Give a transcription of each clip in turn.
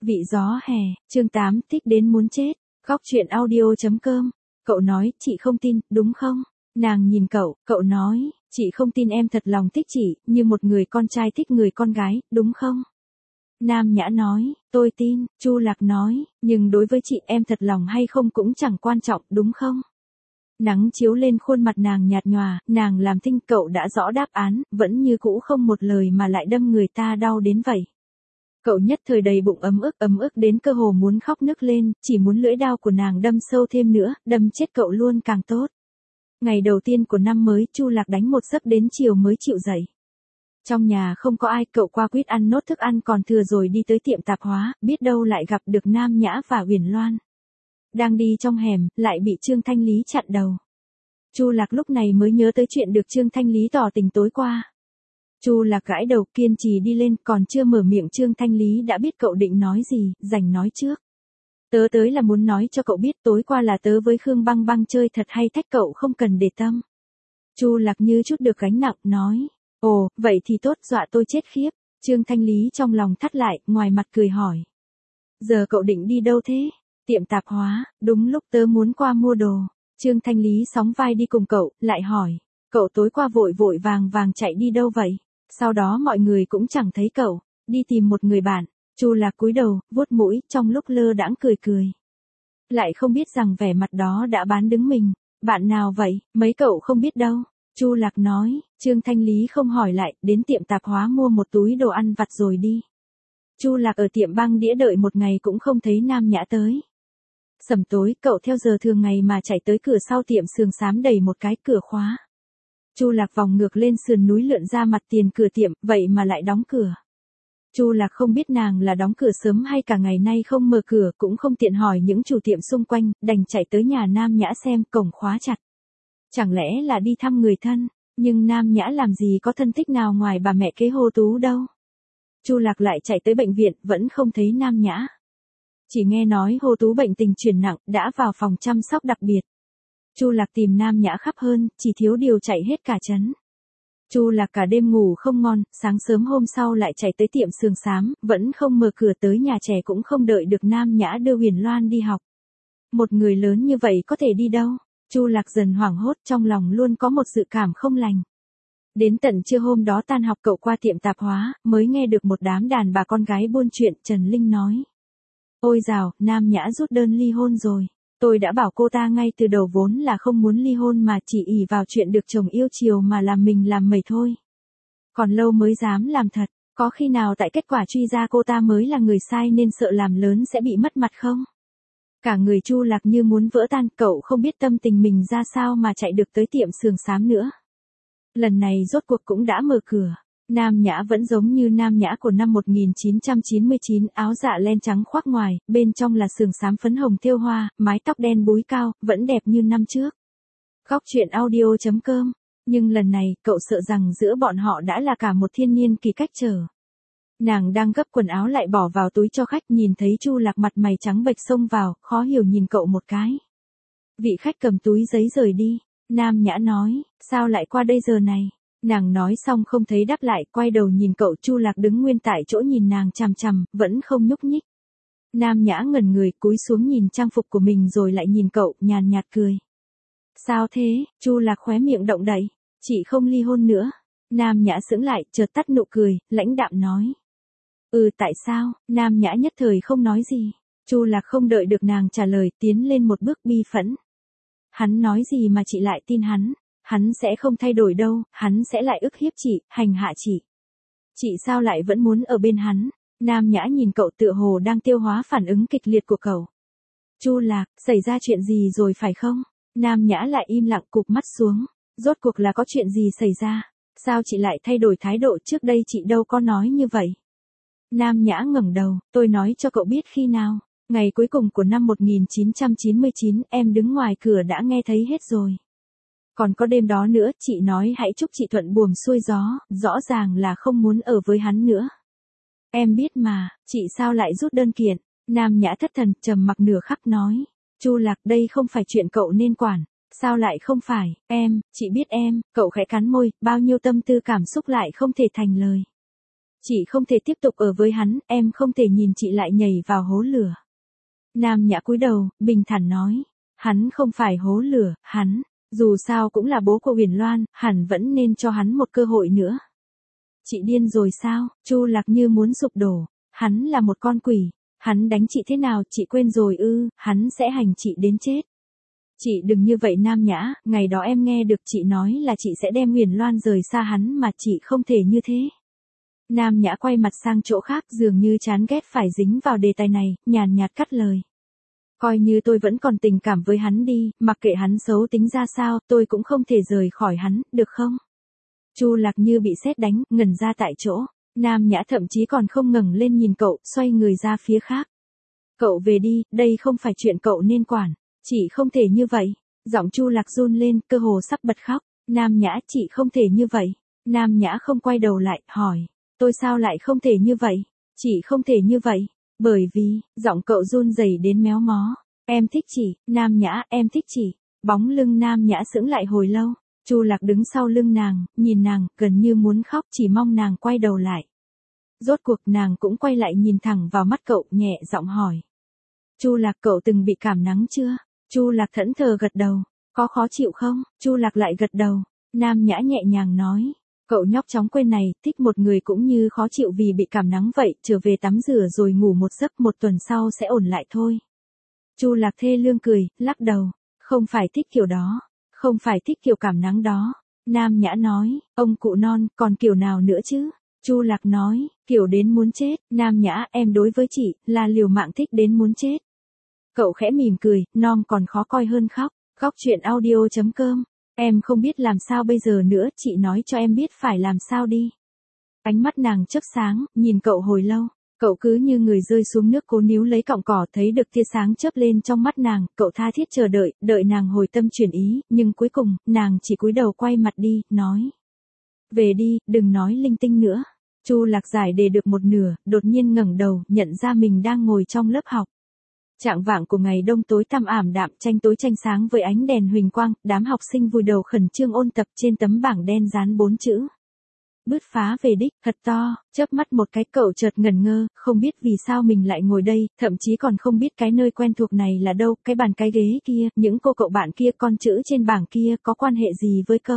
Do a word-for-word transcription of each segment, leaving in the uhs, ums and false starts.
Vị gió hè, chương tám, thích đến muốn chết. Góc truyện audio chấm com. Cậu nói, chị không tin, đúng không? Nàng nhìn cậu, cậu nói, chị không tin em thật lòng thích chị, như một người con trai thích người con gái, đúng không? Nam Nhã nói, tôi tin. Chu Lạc nói, nhưng đối với chị em thật lòng hay không cũng chẳng quan trọng, đúng không? Nắng chiếu lên khuôn mặt nàng nhạt nhòa, nàng làm thinh cậu đã rõ đáp án, vẫn như cũ không một lời mà lại đâm người ta đau đến vậy. Cậu nhất thời đầy bụng ấm ức ấm ức đến cơ hồ muốn khóc nức lên, chỉ muốn lưỡi dao của nàng đâm sâu thêm nữa, đâm chết cậu luôn càng tốt. Ngày đầu tiên của năm mới, Chu Lạc đánh một giấc đến chiều mới chịu dậy. Trong nhà không có ai, cậu qua quýt ăn nốt thức ăn còn thừa rồi đi tới tiệm tạp hóa, biết đâu lại gặp được Nam Nhã và Uyển Loan. Đang đi trong hẻm, lại bị Trương Thanh Lý chặn đầu. Chu Lạc lúc này mới nhớ tới chuyện được Trương Thanh Lý tỏ tình tối qua. Chu Lạc gãi đầu kiên trì đi lên, còn chưa mở miệng Trương Thanh Lý đã biết cậu định nói gì, rảnh nói trước. Tớ tới là muốn nói cho cậu biết tối qua là tớ với Khương Băng Băng chơi thật hay, thách cậu không cần để tâm. Chu Lạc như chút được gánh nặng, nói. Ồ, vậy thì tốt, dọa tôi chết khiếp. Trương Thanh Lý trong lòng thắt lại, ngoài mặt cười hỏi. Giờ cậu định đi đâu thế? Tiệm tạp hóa, đúng lúc tớ muốn qua mua đồ. Trương Thanh Lý sóng vai đi cùng cậu, lại hỏi. Cậu tối qua vội vội vàng vàng chạy đi đâu vậy? Sau đó mọi người cũng chẳng thấy cậu, đi tìm một người bạn. Chu Lạc cúi đầu, vuốt mũi, trong lúc lơ đãng cười cười. Lại không biết rằng vẻ mặt đó đã bán đứng mình. Bạn nào vậy, mấy cậu không biết đâu. Chu Lạc nói, Trương Thanh Lý không hỏi lại, đến tiệm tạp hóa mua một túi đồ ăn vặt rồi đi. Chu Lạc ở tiệm băng đĩa đợi một ngày cũng không thấy Nam Nhã tới. Sẩm tối, cậu theo giờ thường ngày mà chạy tới cửa sau tiệm sườn xám đẩy một cái cửa khóa. Chu Lạc vòng ngược lên sườn núi lượn ra mặt tiền cửa tiệm, vậy mà lại đóng cửa. Chu Lạc không biết nàng là đóng cửa sớm hay cả ngày nay không mở cửa, cũng không tiện hỏi những chủ tiệm xung quanh, đành chạy tới nhà Nam Nhã xem, cổng khóa chặt. Chẳng lẽ là đi thăm người thân, nhưng Nam Nhã làm gì có thân thích nào ngoài bà mẹ kế Hồ Tú đâu. Chu Lạc lại chạy tới bệnh viện, vẫn không thấy Nam Nhã. Chỉ nghe nói Hồ Tú bệnh tình chuyển nặng, đã vào phòng chăm sóc đặc biệt. Chu Lạc tìm Nam Nhã khắp hơn, chỉ thiếu điều chạy hết cả trấn. Chu Lạc cả đêm ngủ không ngon, sáng sớm hôm sau lại chạy tới tiệm sườn xám, vẫn không mở cửa, tới nhà trẻ cũng không đợi được Nam Nhã đưa Uyển Loan đi học. Một người lớn như vậy có thể đi đâu? Chu Lạc dần hoảng hốt, trong lòng luôn có một dự cảm không lành. Đến tận trưa hôm đó tan học cậu qua tiệm tạp hóa, mới nghe được một đám đàn bà con gái buôn chuyện. Trần Linh nói. Ôi dào, Nam Nhã rút đơn ly hôn rồi. Tôi đã bảo cô ta ngay từ đầu vốn là không muốn ly hôn mà chỉ ỷ vào chuyện được chồng yêu chiều mà làm mình làm mẩy thôi. Còn lâu mới dám làm thật, có khi nào tại kết quả truy ra cô ta mới là người sai nên sợ làm lớn sẽ bị mất mặt không? Cả người Chu Lạc như muốn vỡ tan, cậu không biết tâm tình mình ra sao mà chạy được tới tiệm sườn xám nữa. Lần này rốt cuộc cũng đã mở cửa. Nam Nhã vẫn giống như Nam Nhã của năm một nghìn chín trăm chín mươi chín, áo dạ len trắng khoác ngoài, bên trong là sườn xám phấn hồng thêu hoa, mái tóc đen búi cao, vẫn đẹp như năm trước. Góc truyện audio chấm com. Nhưng lần này, cậu sợ rằng giữa bọn họ đã là cả một thiên niên kỳ cách trở. Nàng đang gấp quần áo lại bỏ vào túi cho khách, nhìn thấy Chu Lạc mặt mày trắng bệch xông vào, khó hiểu nhìn cậu một cái. Vị khách cầm túi giấy rời đi. Nam Nhã nói, sao lại qua đây giờ này? Nàng nói xong không thấy đáp lại, quay đầu nhìn cậu. Chu Lạc đứng nguyên tại chỗ nhìn nàng chằm chằm, vẫn không nhúc nhích. Nam Nhã ngẩn người, cúi xuống nhìn trang phục của mình rồi lại nhìn cậu, nhàn nhạt cười. Sao thế? Chu Lạc khóe miệng động đậy. Chị không ly hôn nữa. Nam Nhã sững lại, chợt tắt nụ cười, lãnh đạm nói. Ừ, tại sao? Nam Nhã nhất thời không nói gì. Chu Lạc không đợi được nàng trả lời, tiến lên một bước bi phẫn. Hắn nói gì mà chị lại tin hắn? Hắn sẽ không thay đổi đâu, hắn sẽ lại ức hiếp chị, hành hạ chị. Chị sao lại vẫn muốn ở bên hắn? Nam Nhã nhìn cậu tựa hồ đang tiêu hóa phản ứng kịch liệt của cậu. Chu Lạc, xảy ra chuyện gì rồi phải không? Nam Nhã lại im lặng cụp mắt xuống. Rốt cuộc là có chuyện gì xảy ra? Sao chị lại thay đổi thái độ, trước đây chị đâu có nói như vậy? Nam Nhã ngẩng đầu, tôi nói cho cậu biết khi nào. Ngày cuối cùng của năm một nghìn chín trăm chín mươi chín, em đứng ngoài cửa đã nghe thấy hết rồi. Còn có đêm đó nữa, chị nói hãy chúc chị thuận buồm xuôi gió, rõ ràng là không muốn ở với hắn nữa. Em biết mà, chị sao lại rút đơn kiện? Nam Nhã thất thần, trầm mặc nửa khắc nói. Chu Lạc, đây không phải chuyện cậu nên quản. Sao lại không phải, em, chị biết em, cậu khẽ cắn môi, bao nhiêu tâm tư cảm xúc lại không thể thành lời. Chị không thể tiếp tục ở với hắn, em không thể nhìn chị lại nhảy vào hố lửa. Nam Nhã cúi đầu, bình thản nói. Hắn không phải hố lửa, hắn, dù sao cũng là bố của Huyền Loan, hẳn vẫn nên cho hắn một cơ hội nữa. Chị điên rồi sao? Chu Lạc như muốn sụp đổ. Hắn là một con quỷ. Hắn đánh chị thế nào, chị quên rồi ư, hắn sẽ hành chị đến chết. Chị đừng như vậy Nam Nhã, ngày đó em nghe được chị nói là chị sẽ đem Huyền Loan rời xa hắn mà chị không thể như thế. Nam Nhã quay mặt sang chỗ khác dường như chán ghét phải dính vào đề tài này, nhàn nhạt cắt lời. Coi như tôi vẫn còn tình cảm với hắn đi, mặc kệ hắn xấu tính ra sao, tôi cũng không thể rời khỏi hắn, được không? Chu Lạc như bị sét đánh, ngẩn ra tại chỗ. Nam Nhã thậm chí còn không ngẩng lên nhìn cậu, xoay người ra phía khác. Cậu về đi, đây không phải chuyện cậu nên quản. Chị không thể như vậy. Giọng Chu Lạc run lên, cơ hồ sắp bật khóc. Nam Nhã, chị không thể như vậy. Nam Nhã không quay đầu lại, hỏi. Tôi sao lại không thể như vậy? Chị không thể như vậy. Bởi vì, giọng cậu run rẩy đến méo mó. Em thích chị, Nam Nhã, em thích chị. Bóng lưng Nam Nhã sững lại hồi lâu. Chu Lạc đứng sau lưng nàng, nhìn nàng, gần như muốn khóc, chỉ mong nàng quay đầu lại. Rốt cuộc nàng cũng quay lại nhìn thẳng vào mắt cậu, nhẹ giọng hỏi. Chu Lạc, cậu từng bị cảm nắng chưa? Chu Lạc thẫn thờ gật đầu. Có khó chịu không? Chu Lạc lại gật đầu. Nam Nhã nhẹ nhàng nói. Cậu nhóc chóng quên này, thích một người cũng như khó chịu vì bị cảm nắng vậy, trở về tắm rửa rồi ngủ một giấc, một tuần sau sẽ ổn lại thôi. Chu Lạc thê lương cười, lắc đầu. Không phải thích kiểu đó. Không phải thích kiểu cảm nắng đó. Nam Nhã nói, ông cụ non, còn kiểu nào nữa chứ? Chu Lạc nói, kiểu đến muốn chết. Nam Nhã, em đối với chị, là liều mạng thích đến muốn chết. Cậu khẽ mỉm cười, non còn khó coi hơn khóc. Khóc chuyện audio chấm com. Em không biết làm sao bây giờ nữa, chị nói cho em biết phải làm sao đi. Ánh mắt nàng chớp sáng, nhìn cậu hồi lâu. Cậu cứ như người rơi xuống nước cố níu lấy cọng cỏ, thấy được tia sáng chớp lên trong mắt nàng, cậu tha thiết chờ đợi, đợi nàng hồi tâm chuyển ý, nhưng cuối cùng, nàng chỉ cúi đầu quay mặt đi, nói. Về đi, đừng nói linh tinh nữa. Chu Lạc giải đề được một nửa, đột nhiên ngẩng đầu, nhận ra mình đang ngồi trong lớp học. Trạng vạng của ngày đông tối tăm ảm đạm, tranh tối tranh sáng với ánh đèn huỳnh quang, đám học sinh vùi đầu khẩn trương ôn tập, trên tấm bảng đen dán bốn chữ. Bứt phá về đích, thật to, chớp mắt một cái cậu chợt ngẩn ngơ, không biết vì sao mình lại ngồi đây, thậm chí còn không biết cái nơi quen thuộc này là đâu, cái bàn cái ghế kia, những cô cậu bạn kia, con chữ trên bảng kia có quan hệ gì với câu.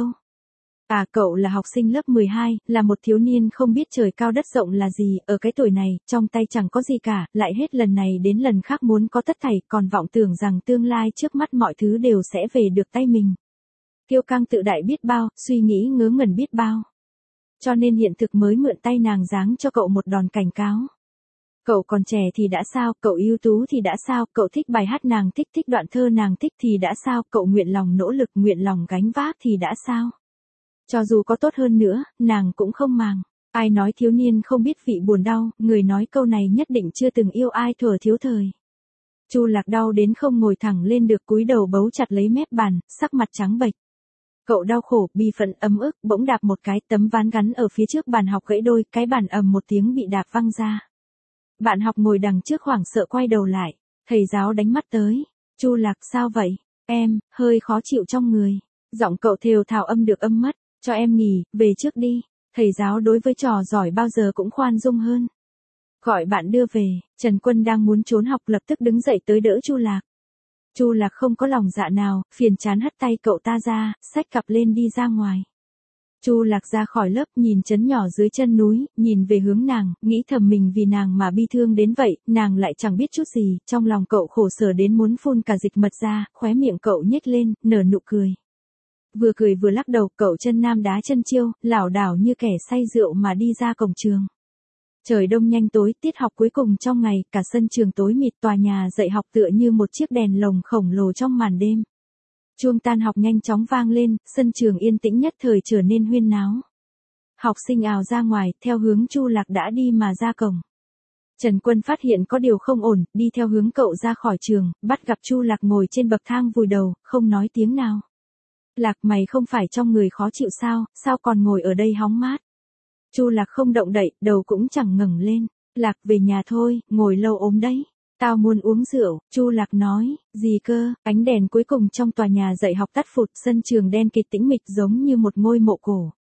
À, cậu là học sinh lớp mười hai, là một thiếu niên không biết trời cao đất rộng là gì, ở cái tuổi này, trong tay chẳng có gì cả, lại hết lần này đến lần khác muốn có tất thảy, còn vọng tưởng rằng tương lai trước mắt mọi thứ đều sẽ về được tay mình. Kiêu căng tự đại biết bao, suy nghĩ ngớ ngẩn biết bao. Cho nên hiện thực mới mượn tay nàng giáng cho cậu một đòn cảnh cáo. Cậu còn trẻ thì đã sao, cậu ưu tú thì đã sao, cậu thích bài hát nàng thích, thích đoạn thơ nàng thích thì đã sao, cậu nguyện lòng nỗ lực, nguyện lòng gánh vác thì đã sao. Cho dù có tốt hơn nữa, nàng cũng không màng. Ai nói thiếu niên không biết vị buồn đau, người nói câu này nhất định chưa từng yêu ai thuở thiếu thời. Chu Lạc đau đến không ngồi thẳng lên được, cúi đầu bấu chặt lấy mép bàn, sắc mặt trắng bệch. Cậu đau khổ, bi phận, ấm ức, bỗng đạp một cái, tấm ván gắn ở phía trước bàn học gãy đôi, cái bàn ầm một tiếng bị đạp văng ra. Bạn học ngồi đằng trước hoảng sợ quay đầu lại, thầy giáo đánh mắt tới. Chu Lạc, sao vậy? Em, hơi khó chịu trong người. Giọng cậu thều thào âm được âm mất. Cho em nghỉ, về trước đi. Thầy giáo đối với trò giỏi bao giờ cũng khoan dung hơn. Gọi bạn đưa về. Trần Quân đang muốn trốn học lập tức đứng dậy tới đỡ Chu Lạc. Chu Lạc không có lòng dạ nào, phiền chán hất tay cậu ta ra, xách cặp lên đi ra ngoài. Chu Lạc ra khỏi lớp, nhìn trấn nhỏ dưới chân núi, nhìn về hướng nàng, nghĩ thầm mình vì nàng mà bi thương đến vậy, nàng lại chẳng biết chút gì, trong lòng cậu khổ sở đến muốn phun cả dịch mật ra, khóe miệng cậu nhếch lên, nở nụ cười. Vừa cười vừa lắc đầu, cậu chân nam đá chân chiêu, lảo đảo như kẻ say rượu mà đi ra cổng trường. Trời đông nhanh tối, tiết học cuối cùng trong ngày, cả sân trường tối mịt, tòa nhà dạy học tựa như một chiếc đèn lồng khổng lồ trong màn đêm. Chuông tan học nhanh chóng vang lên, sân trường yên tĩnh nhất thời trở nên huyên náo. Học sinh ào ra ngoài, theo hướng Chu Lạc đã đi mà ra cổng. Trần Quân phát hiện có điều không ổn, đi theo hướng cậu ra khỏi trường, bắt gặp Chu Lạc ngồi trên bậc thang vùi đầu, không nói tiếng nào. Lạc, mày không phải trong người khó chịu sao, sao còn ngồi ở đây hóng mát? Chu Lạc không động đậy, đầu cũng chẳng ngẩng lên. Lạc, về nhà thôi, ngồi lâu ốm đấy. Tao muốn uống rượu. Chu Lạc nói. Gì cơ? Ánh đèn cuối cùng trong tòa nhà dạy học tắt phụt, sân trường đen kịt tĩnh mịch giống như một ngôi mộ cổ.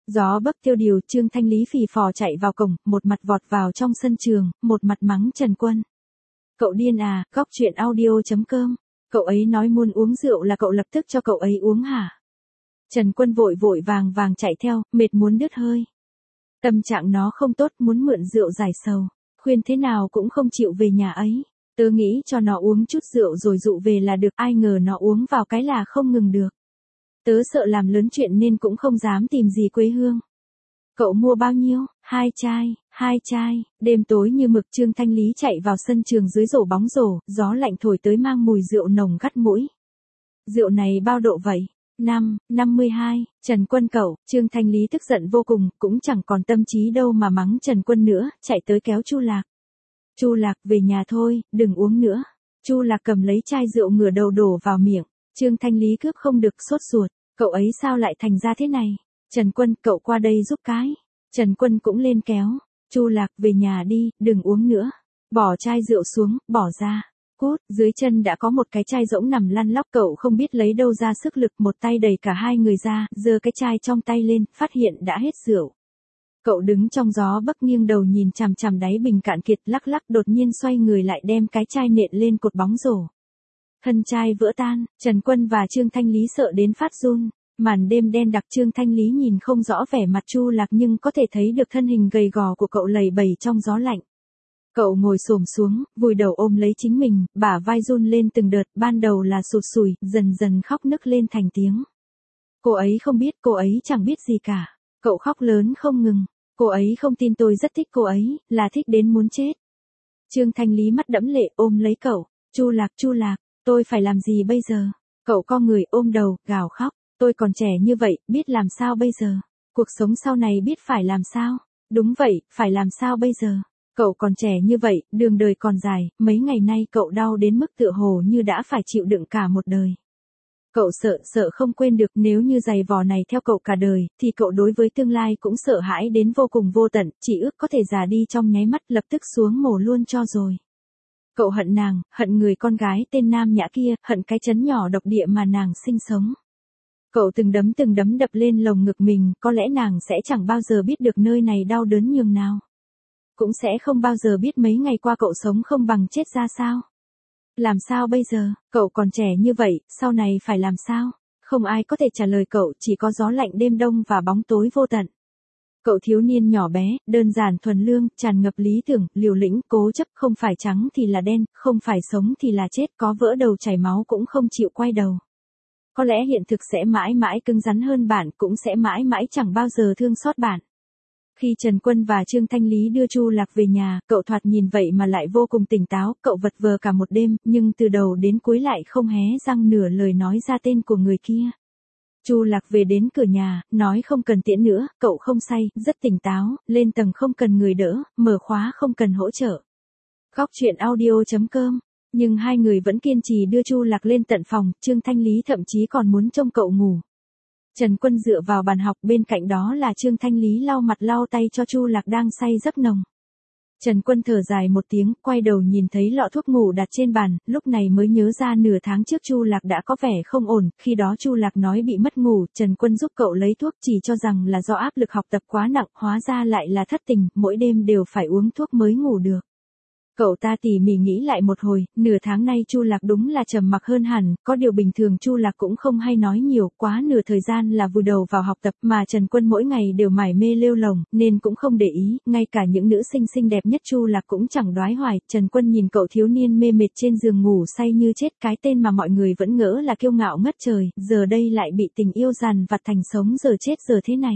Gió bấc tiêu điều, Trương Thanh Lý phì phò chạy vào cổng, một mặt vọt vào trong sân trường, một mặt mắng Trần Quân. Cậu điên à, góc chuyện audio chấm com. Cậu ấy nói muốn uống rượu là cậu lập tức cho cậu ấy uống hả? Trần Quân vội vội vàng vàng chạy theo, mệt muốn đứt hơi. Tâm trạng nó không tốt, muốn mượn rượu giải sầu. Khuyên thế nào cũng không chịu về nhà ấy. Tớ nghĩ cho nó uống chút rượu rồi dụ về là được, ai ngờ nó uống vào cái là không ngừng được. Tớ sợ làm lớn chuyện nên cũng không dám tìm gì quê hương. Cậu mua bao nhiêu? Hai chai, hai chai. Đêm tối như mực, Trương Thanh Lý chạy vào sân trường dưới rổ bóng rổ, gió lạnh thổi tới mang mùi rượu nồng gắt mũi. Rượu này bao độ vậy? Năm, năm mươi hai, Trần Quân cậu, Trương Thanh Lý tức giận vô cùng, cũng chẳng còn tâm trí đâu mà mắng Trần Quân nữa, chạy tới kéo Chu Lạc. Chu Lạc, về nhà thôi, đừng uống nữa. Chu Lạc cầm lấy chai rượu ngửa đầu đổ vào miệng. Trương Thanh Lý cướp không được, sốt ruột. Cậu ấy sao lại thành ra thế này? Trần Quân, cậu qua đây giúp cái. Trần Quân cũng lên kéo. Chu Lạc, về nhà đi, đừng uống nữa. Bỏ chai rượu xuống, bỏ ra. Cút, dưới chân đã có một cái chai rỗng nằm lăn lóc, cậu không biết lấy đâu ra sức lực, một tay đẩy cả hai người ra, giơ cái chai trong tay lên, phát hiện đã hết rượu. Cậu đứng trong gió bấc nghiêng đầu nhìn chằm chằm đáy bình cạn kiệt, lắc lắc đột nhiên xoay người lại đem cái chai nện lên cột bóng rổ. Thân chai vỡ tan, Trần Quân và Trương Thanh Lý sợ đến phát run. Màn đêm đen đặc, Trương Thanh Lý nhìn không rõ vẻ mặt Chu Lạc nhưng có thể thấy được thân hình gầy gò của cậu lầy bầy trong gió lạnh. Cậu ngồi xổm xuống, vùi đầu ôm lấy chính mình, bả vai run lên từng đợt, ban đầu là sụt sùi, dần dần khóc nức lên thành tiếng. Cô ấy không biết, cô ấy chẳng biết gì cả. Cậu khóc lớn không ngừng. Cô ấy không tin tôi rất thích cô ấy, là thích đến muốn chết. Trương Thanh Lý mắt đẫm lệ ôm lấy cậu. Chu Lạc, Chu Lạc, tôi phải làm gì bây giờ? Cậu co người ôm đầu, gào khóc. Tôi còn trẻ như vậy, biết làm sao bây giờ? Cuộc sống sau này biết phải làm sao? Đúng vậy, phải làm sao bây giờ? Cậu còn trẻ như vậy, đường đời còn dài, mấy ngày nay cậu đau đến mức tựa hồ như đã phải chịu đựng cả một đời. Cậu sợ, sợ không quên được, nếu như giày vò này theo cậu cả đời, thì cậu đối với tương lai cũng sợ hãi đến vô cùng vô tận, chỉ ước có thể già đi trong nháy mắt, lập tức xuống mồ luôn cho rồi. Cậu hận nàng, hận người con gái tên Nam Nhã kia, hận cái trấn nhỏ độc địa mà nàng sinh sống. Cậu từng đấm từng đấm đập lên lồng ngực mình, có lẽ nàng sẽ chẳng bao giờ biết được nơi này đau đớn nhường nào. Cũng sẽ không bao giờ biết mấy ngày qua cậu sống không bằng chết ra sao. Làm sao bây giờ, cậu còn trẻ như vậy, sau này phải làm sao? Không ai có thể trả lời cậu, chỉ có gió lạnh đêm đông và bóng tối vô tận. Cậu thiếu niên nhỏ bé, đơn giản thuần lương, tràn ngập lý tưởng, liều lĩnh, cố chấp, không phải trắng thì là đen, không phải sống thì là chết, có vỡ đầu chảy máu cũng không chịu quay đầu. Có lẽ hiện thực sẽ mãi mãi cứng rắn hơn bạn, cũng sẽ mãi mãi chẳng bao giờ thương xót bạn. Khi Trần Quân và Trương Thanh Lý đưa Chu Lạc về nhà, cậu thoạt nhìn vậy mà lại vô cùng tỉnh táo, cậu vật vờ cả một đêm, nhưng từ đầu đến cuối lại không hé răng nửa lời nói ra tên của người kia. Chu Lạc về đến cửa nhà, nói không cần tiễn nữa, cậu không say, rất tỉnh táo, lên tầng không cần người đỡ, mở khóa không cần hỗ trợ. Góc chuyện audio chấm com. Nhưng hai người vẫn kiên trì đưa Chu Lạc lên tận phòng, Trương Thanh Lý thậm chí còn muốn trông cậu ngủ. Trần Quân dựa vào bàn học, bên cạnh đó là Trương Thanh Lý lau mặt lau tay cho Chu Lạc đang say giấc nồng. Trần Quân thở dài một tiếng, quay đầu nhìn thấy lọ thuốc ngủ đặt trên bàn, lúc này mới nhớ ra nửa tháng trước Chu Lạc đã có vẻ không ổn, khi đó Chu Lạc nói bị mất ngủ, Trần Quân giúp cậu lấy thuốc, chỉ cho rằng là do áp lực học tập quá nặng, hóa ra lại là thất tình, mỗi đêm đều phải uống thuốc mới ngủ được. Cậu ta tỉ mỉ nghĩ lại một hồi, nửa tháng nay Chu Lạc đúng là trầm mặc hơn hẳn, có điều bình thường Chu Lạc cũng không hay nói nhiều, quá nửa thời gian là vùi đầu vào học tập, mà Trần Quân mỗi ngày đều mải mê lêu lồng, nên cũng không để ý, ngay cả những nữ sinh xinh đẹp nhất Chu Lạc cũng chẳng đoái hoài. Trần Quân nhìn cậu thiếu niên mê mệt trên giường ngủ say như chết, cái tên mà mọi người vẫn ngỡ là kiêu ngạo ngất trời, giờ đây lại bị tình yêu dằn vặt thành sống giờ chết giờ thế này.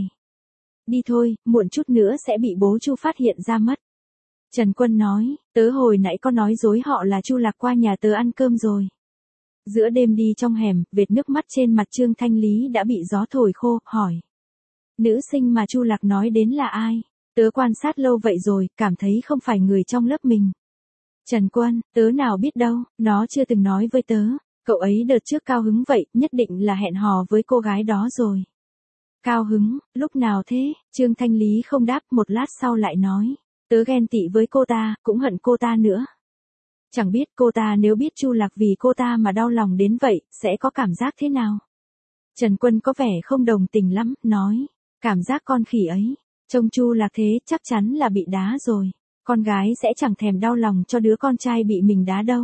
Đi thôi, muộn chút nữa sẽ bị bố Chu phát hiện ra mất. Trần Quân nói, tớ hồi nãy có nói dối họ là Chu Lạc qua nhà tớ ăn cơm rồi. Giữa đêm đi trong hẻm, vệt nước mắt trên mặt Trương Thanh Lý đã bị gió thổi khô, hỏi. Nữ sinh mà Chu Lạc nói đến là ai? Tớ quan sát lâu vậy rồi, cảm thấy không phải người trong lớp mình. Trần Quân, tớ nào biết đâu, nó chưa từng nói với tớ. Cậu ấy đợt trước cao hứng vậy, nhất định là hẹn hò với cô gái đó rồi. Cao hứng, lúc nào thế? Trương Thanh Lý không đáp, một lát sau lại nói. Tớ ghen tị với cô ta, cũng hận cô ta nữa. Chẳng biết cô ta nếu biết Chu Lạc vì cô ta mà đau lòng đến vậy, sẽ có cảm giác thế nào? Trần Quân có vẻ không đồng tình lắm, nói. Cảm giác con khỉ ấy, trông Chu Lạc thế chắc chắn là bị đá rồi. Con gái sẽ chẳng thèm đau lòng cho đứa con trai bị mình đá đâu.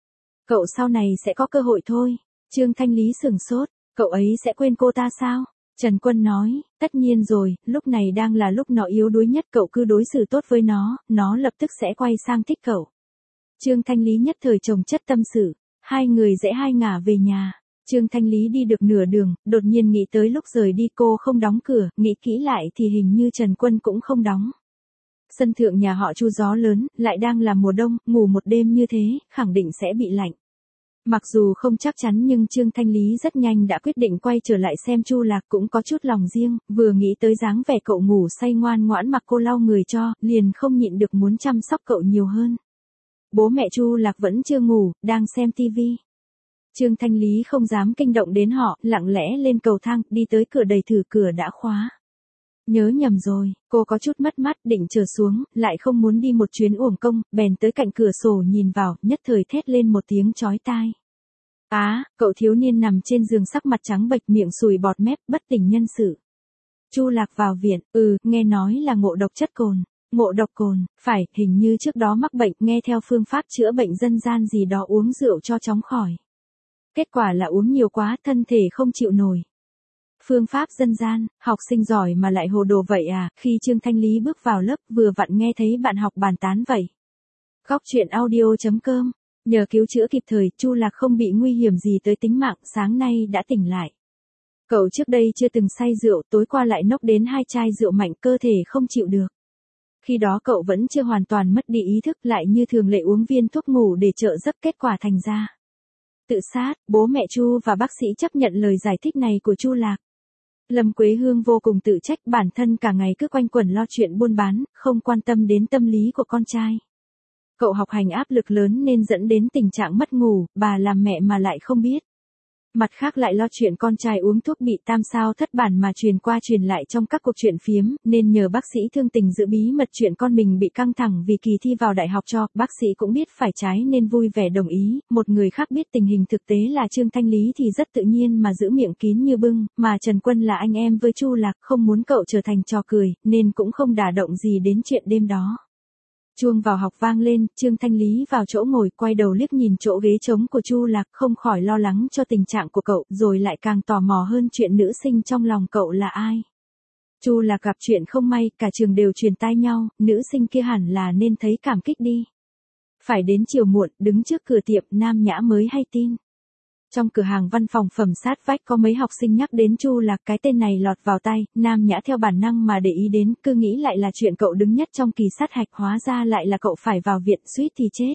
Cậu sau này sẽ có cơ hội thôi. Trương Thanh Lý sửng sốt, cậu ấy sẽ quên cô ta sao? Trần Quân nói, tất nhiên rồi, lúc này đang là lúc nó yếu đuối nhất, cậu cứ đối xử tốt với nó, nó lập tức sẽ quay sang thích cậu. Trương Thanh Lý nhất thời chồng chất tâm sự, hai người rẽ hai ngả về nhà. Trương Thanh Lý đi được nửa đường, đột nhiên nghĩ tới lúc rời đi cô không đóng cửa, nghĩ kỹ lại thì hình như Trần Quân cũng không đóng. Sân thượng nhà họ Chu gió lớn, lại đang là mùa đông, ngủ một đêm như thế, khẳng định sẽ bị lạnh. Mặc dù không chắc chắn nhưng Trương Thanh Lý rất nhanh đã quyết định quay trở lại xem Chu Lạc, cũng có chút lòng riêng, vừa nghĩ tới dáng vẻ cậu ngủ say ngoan ngoãn mặc cô lau người cho, liền không nhịn được muốn chăm sóc cậu nhiều hơn. Bố mẹ Chu Lạc vẫn chưa ngủ, đang xem tivi. Trương Thanh Lý không dám kinh động đến họ, lặng lẽ lên cầu thang, đi tới cửa đẩy thử cửa đã khóa. Nhớ nhầm rồi, cô có chút mất mát, định trở xuống, lại không muốn đi một chuyến uổng công, bèn tới cạnh cửa sổ nhìn vào, nhất thời thét lên một tiếng chói tai. Á, à, cậu thiếu niên nằm trên giường sắc mặt trắng bệch, miệng sùi bọt mép, bất tỉnh nhân sự. Chu Lạc vào viện, ừ, nghe nói là ngộ độc chất cồn. Ngộ độc cồn, phải, hình như trước đó mắc bệnh, nghe theo phương pháp chữa bệnh dân gian gì đó uống rượu cho chóng khỏi. Kết quả là uống nhiều quá, thân thể không chịu nổi. Phương pháp dân gian, học sinh giỏi mà lại hồ đồ vậy à? Khi Trương Thanh Lý bước vào lớp, vừa vặn nghe thấy bạn học bàn tán vậy. Góc truyện audio chấm com, nhờ cứu chữa kịp thời, Chu Lạc không bị nguy hiểm gì tới tính mạng, sáng nay đã tỉnh lại. Cậu trước đây chưa từng say rượu, tối qua lại nốc đến hai chai rượu mạnh, cơ thể không chịu được. Khi đó cậu vẫn chưa hoàn toàn mất đi ý thức, lại như thường lệ uống viên thuốc ngủ để trợ giấc, kết quả thành ra tự sát. Bố mẹ Chu và bác sĩ chấp nhận lời giải thích này của Chu Lạc. Lâm Quế Hương vô cùng tự trách, bản thân cả ngày cứ quanh quẩn lo chuyện buôn bán, không quan tâm đến tâm lý của con trai. Cậu học hành áp lực lớn nên dẫn đến tình trạng mất ngủ, bà làm mẹ mà lại không biết. Mặt khác lại lo chuyện con trai uống thuốc bị tam sao thất bản mà truyền qua truyền lại trong các cuộc chuyện phiếm, nên nhờ bác sĩ thương tình giữ bí mật chuyện con mình bị căng thẳng vì kỳ thi vào đại học cho, bác sĩ cũng biết phải trái nên vui vẻ đồng ý. Một người khác biết tình hình thực tế là Trương Thanh Lý thì rất tự nhiên mà giữ miệng kín như bưng, mà Trần Quân là anh em với Chu Lạc, không muốn cậu trở thành trò cười, nên cũng không đả động gì đến chuyện đêm đó. Chuông vào học vang lên, Trương Thanh Lý vào chỗ ngồi, quay đầu liếc nhìn chỗ ghế trống của Chu Lạc, không khỏi lo lắng cho tình trạng của cậu, rồi lại càng tò mò hơn chuyện nữ sinh trong lòng cậu là ai. Chu Lạc gặp chuyện không may, cả trường đều truyền tai nhau, nữ sinh kia hẳn là nên thấy cảm kích đi. Phải đến chiều muộn, đứng trước cửa tiệm, Nam Nhã mới hay tin. Trong cửa hàng văn phòng phẩm sát vách có mấy học sinh nhắc đến Chu Lạc, cái tên này lọt vào tai, Nam Nhã theo bản năng mà để ý đến, cứ nghĩ lại là chuyện cậu đứng nhất trong kỳ sát hạch, hóa ra lại là cậu phải vào viện, suýt thì chết.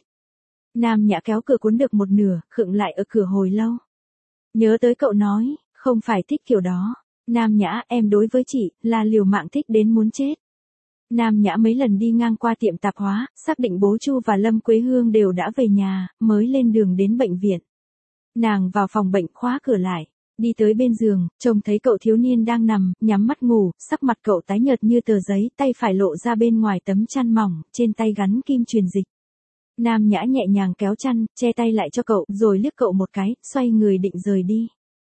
Nam Nhã kéo cửa cuốn được một nửa, khựng lại ở cửa hồi lâu. Nhớ tới cậu nói, không phải thích kiểu đó. Nam Nhã, em đối với chị, là liều mạng thích đến muốn chết. Nam Nhã mấy lần đi ngang qua tiệm tạp hóa, xác định bố Chu và Lâm Quế Hương đều đã về nhà, mới lên đường đến bệnh viện. Nàng vào phòng bệnh khóa cửa lại, đi tới bên giường, trông thấy cậu thiếu niên đang nằm, nhắm mắt ngủ, sắc mặt cậu tái nhợt như tờ giấy, tay phải lộ ra bên ngoài tấm chăn mỏng, trên tay gắn kim truyền dịch. Nam Nhã nhẹ nhàng kéo chăn, che tay lại cho cậu, rồi liếc cậu một cái, xoay người định rời đi.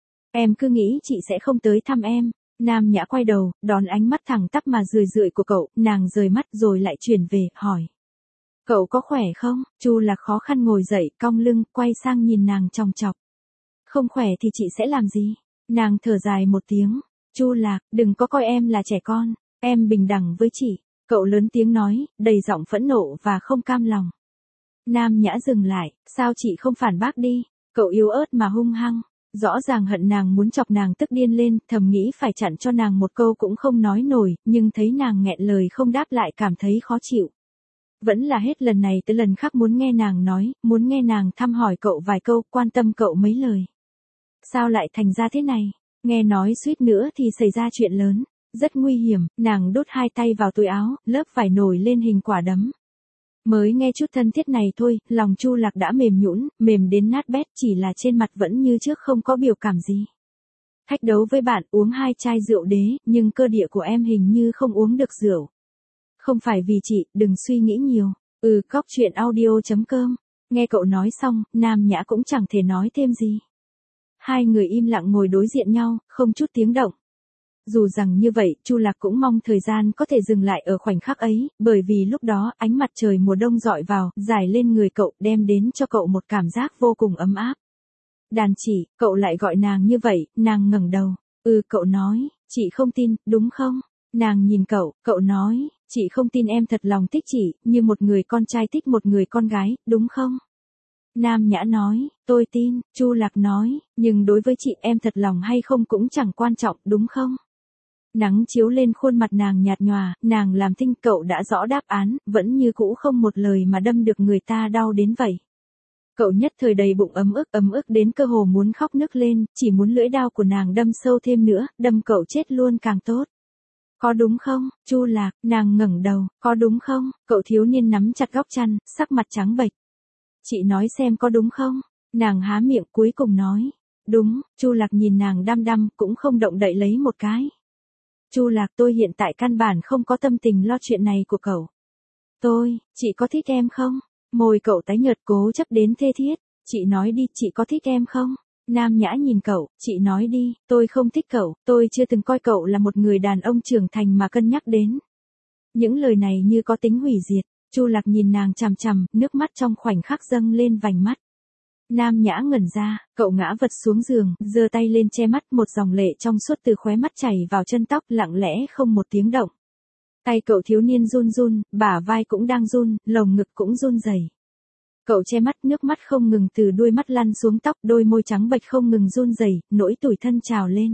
Em cứ nghĩ chị sẽ không tới thăm em. Nam Nhã quay đầu, đón ánh mắt thẳng tắp mà rười rượi của cậu, nàng rời mắt rồi lại chuyển về, hỏi. Cậu có khỏe không? Chu Lạc khó khăn ngồi dậy, cong lưng, quay sang nhìn nàng chòng chọc. Không khỏe thì chị sẽ làm gì? Nàng thở dài một tiếng. Chu Lạc, đừng có coi em là trẻ con, em bình đẳng với chị. Cậu lớn tiếng nói, đầy giọng phẫn nộ và không cam lòng. Nam Nhã dừng lại, sao chị không phản bác đi? Cậu yếu ớt mà hung hăng. Rõ ràng hận nàng muốn chọc nàng tức điên lên, thầm nghĩ phải chặn cho nàng một câu cũng không nói nổi, nhưng thấy nàng nghẹn lời không đáp lại cảm thấy khó chịu. Vẫn là hết lần này tới lần khác muốn nghe nàng nói, muốn nghe nàng thăm hỏi cậu vài câu, quan tâm cậu mấy lời. Sao lại thành ra thế này? Nghe nói suýt nữa thì xảy ra chuyện lớn, rất nguy hiểm, nàng đút hai tay vào túi áo, lớp vải nổi lên hình quả đấm. Mới nghe chút thân thiết này thôi, lòng Chu Lạc đã mềm nhũn, mềm đến nát bét, chỉ là trên mặt vẫn như trước không có biểu cảm gì. Thách đấu với bạn uống hai chai rượu đế, nhưng cơ địa của em hình như không uống được rượu. Không phải vì chị, đừng suy nghĩ nhiều. Ừ, góc truyện audio chấm com. Nghe cậu nói xong, Nam Nhã cũng chẳng thể nói thêm gì. Hai người im lặng ngồi đối diện nhau, không chút tiếng động. Dù rằng như vậy, Chu Lạc cũng mong thời gian có thể dừng lại ở khoảnh khắc ấy, bởi vì lúc đó, ánh mặt trời mùa đông rọi vào, rải lên người cậu, đem đến cho cậu một cảm giác vô cùng ấm áp. Đàn chỉ, cậu lại gọi nàng như vậy, nàng ngẩng đầu. Ừ, cậu nói, chị không tin, đúng không? Nàng nhìn cậu, cậu nói, chị không tin em thật lòng thích chị, như một người con trai thích một người con gái, đúng không? Nam Nhã nói, tôi tin. Chu Lạc nói, nhưng đối với chị em thật lòng hay không cũng chẳng quan trọng, đúng không? Nắng chiếu lên khuôn mặt nàng nhạt nhòa, nàng làm thinh, cậu đã rõ đáp án, vẫn như cũ không một lời mà đâm được người ta đau đến vậy. Cậu nhất thời đầy bụng ấm ức, ấm ức đến cơ hồ muốn khóc nức lên, chỉ muốn lưỡi dao của nàng đâm sâu thêm nữa, đâm cậu chết luôn càng tốt. Có đúng không, Chu Lạc? Nàng ngẩng đầu, có đúng không? Cậu thiếu niên nắm chặt góc chăn, sắc mặt trắng bệch. Chị nói xem có đúng không? Nàng há miệng cuối cùng nói. Đúng. Chu Lạc nhìn nàng đăm đăm, cũng không động đậy lấy một cái. Chu Lạc, tôi hiện tại căn bản không có tâm tình lo chuyện này của cậu. Tôi, chị có thích em không? Môi cậu tái nhợt cố chấp đến thê thiết. Chị nói đi, chị có thích em không? Nam Nhã nhìn cậu, chị nói đi, tôi không thích cậu, tôi chưa từng coi cậu là một người đàn ông trưởng thành mà cân nhắc đến. Những lời này như có tính hủy diệt. Chu Lạc nhìn nàng chằm chằm, nước mắt trong khoảnh khắc dâng lên vành mắt. Nam Nhã ngẩn ra, cậu ngã vật xuống giường, giơ tay lên che mắt, một dòng lệ trong suốt từ khóe mắt chảy vào chân tóc, lặng lẽ không một tiếng động. Tay cậu thiếu niên run run, bả vai cũng đang run, lồng ngực cũng run rẩy. Cậu che mắt, nước mắt không ngừng từ đuôi mắt lăn xuống tóc, đôi môi trắng bệch không ngừng run rẩy, nỗi tủi thân trào lên.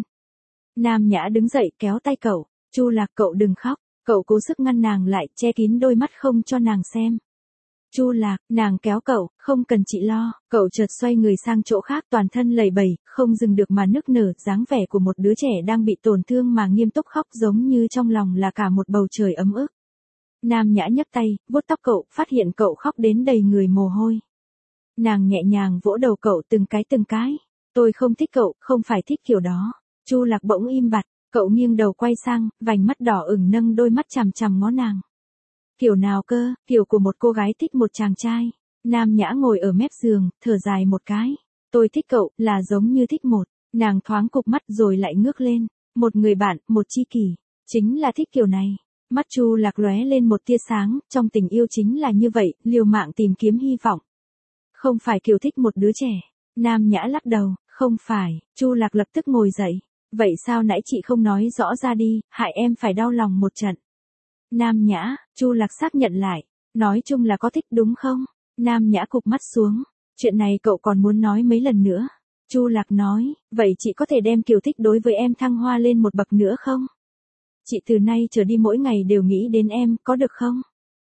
Nam Nhã đứng dậy kéo tay cậu, Chu Lạc, cậu đừng khóc. Cậu cố sức ngăn nàng lại, che kín đôi mắt không cho nàng xem. Chu Lạc, nàng kéo cậu, không cần chị lo. Cậu chợt xoay người sang chỗ khác, toàn thân lầy bầy, không dừng được mà nức nở, dáng vẻ của một đứa trẻ đang bị tổn thương mà nghiêm túc khóc, giống như trong lòng là cả một bầu trời ấm ức. Nam Nhã nhấc tay, vuốt tóc cậu, phát hiện cậu khóc đến đầy người mồ hôi. Nàng nhẹ nhàng vỗ đầu cậu từng cái từng cái. Tôi không thích cậu, không phải thích kiểu đó. Chu Lạc bỗng im bặt. Cậu nghiêng đầu quay sang, vành mắt đỏ ửng nâng đôi mắt chằm chằm ngó nàng. Kiểu nào cơ? Kiểu của một cô gái thích một chàng trai. Nam Nhã ngồi ở mép giường, thở dài một cái. Tôi thích cậu, là giống như thích một. Nàng thoáng cụp mắt rồi lại ngước lên. Một người bạn, một tri kỷ. Chính là thích kiểu này. Mắt Chu Lạc lóe lên một tia sáng, trong tình yêu chính là như vậy, liều mạng tìm kiếm hy vọng. Không phải kiểu thích một đứa trẻ. Nam Nhã lắc đầu, không phải. Chu Lạc lập tức ngồi dậy. Vậy sao nãy chị không nói rõ ra đi, hại em phải đau lòng một trận. Nam Nhã, Chu Lạc xác nhận lại, nói chung là có thích đúng không? Nam Nhã cụp mắt xuống, chuyện này cậu còn muốn nói mấy lần nữa. Chu Lạc nói, vậy chị có thể đem kiểu thích đối với em thăng hoa lên một bậc nữa không? Chị từ nay trở đi mỗi ngày đều nghĩ đến em, có được không?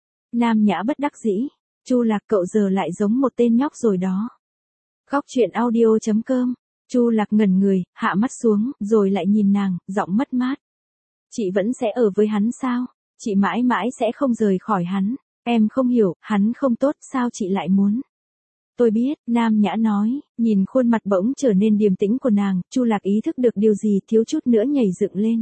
Nam Nhã bất đắc dĩ, Chu Lạc, cậu giờ lại giống một tên nhóc rồi đó. Góc truyện audio chấm com. Chu Lạc ngẩn người, hạ mắt xuống, rồi lại nhìn nàng, giọng mất mát. Chị vẫn sẽ ở với hắn sao? Chị mãi mãi sẽ không rời khỏi hắn. Em không hiểu, hắn không tốt, sao chị lại muốn? Tôi biết, Nam Nhã nói, nhìn khuôn mặt bỗng trở nên điềm tĩnh của nàng, Chu Lạc ý thức được điều gì, thiếu chút nữa nhảy dựng lên.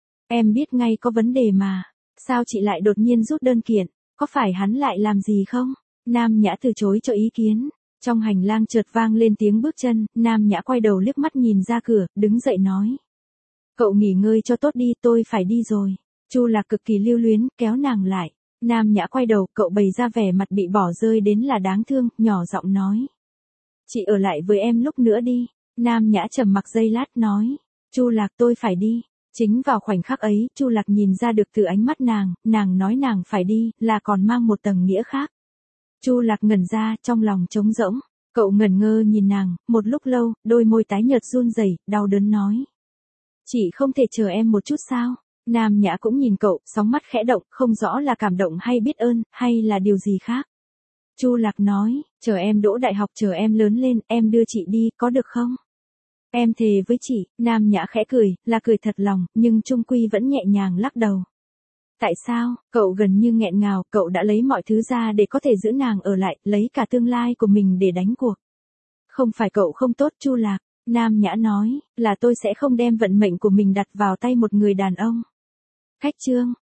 Em biết ngay có vấn đề mà. Sao chị lại đột nhiên rút đơn kiện? Có phải hắn lại làm gì không? Nam Nhã từ chối cho ý kiến. Trong hành lang chợt vang lên tiếng bước chân, Nam Nhã quay đầu liếc mắt nhìn ra cửa, đứng dậy nói. Cậu nghỉ ngơi cho tốt đi, tôi phải đi rồi. Chu Lạc cực kỳ lưu luyến, kéo nàng lại. Nam Nhã quay đầu, cậu bày ra vẻ mặt bị bỏ rơi đến là đáng thương, nhỏ giọng nói. Chị ở lại với em lúc nữa đi. Nam Nhã trầm mặc giây lát nói. Chu Lạc, tôi phải đi. Chính vào khoảnh khắc ấy, Chu Lạc nhìn ra được từ ánh mắt nàng, nàng nói nàng phải đi, là còn mang một tầng nghĩa khác. Chu Lạc ngẩn ra, trong lòng trống rỗng. Cậu ngẩn ngơ nhìn nàng, một lúc lâu, đôi môi tái nhợt run rẩy, đau đớn nói. Chị không thể chờ em một chút sao? Nam Nhã cũng nhìn cậu, sóng mắt khẽ động, không rõ là cảm động hay biết ơn, hay là điều gì khác. Chu Lạc nói, chờ em đỗ đại học, chờ em lớn lên, em đưa chị đi, có được không? Em thề với chị. Nam Nhã khẽ cười, là cười thật lòng, nhưng trung quy vẫn nhẹ nhàng lắc đầu. Tại sao? Cậu gần như nghẹn ngào, cậu đã lấy mọi thứ ra để có thể giữ nàng ở lại, lấy cả tương lai của mình để đánh cuộc. Không phải cậu không tốt, Chu Lạc. Nam Nhã nói, là tôi sẽ không đem vận mệnh của mình đặt vào tay một người đàn ông. Khách chương.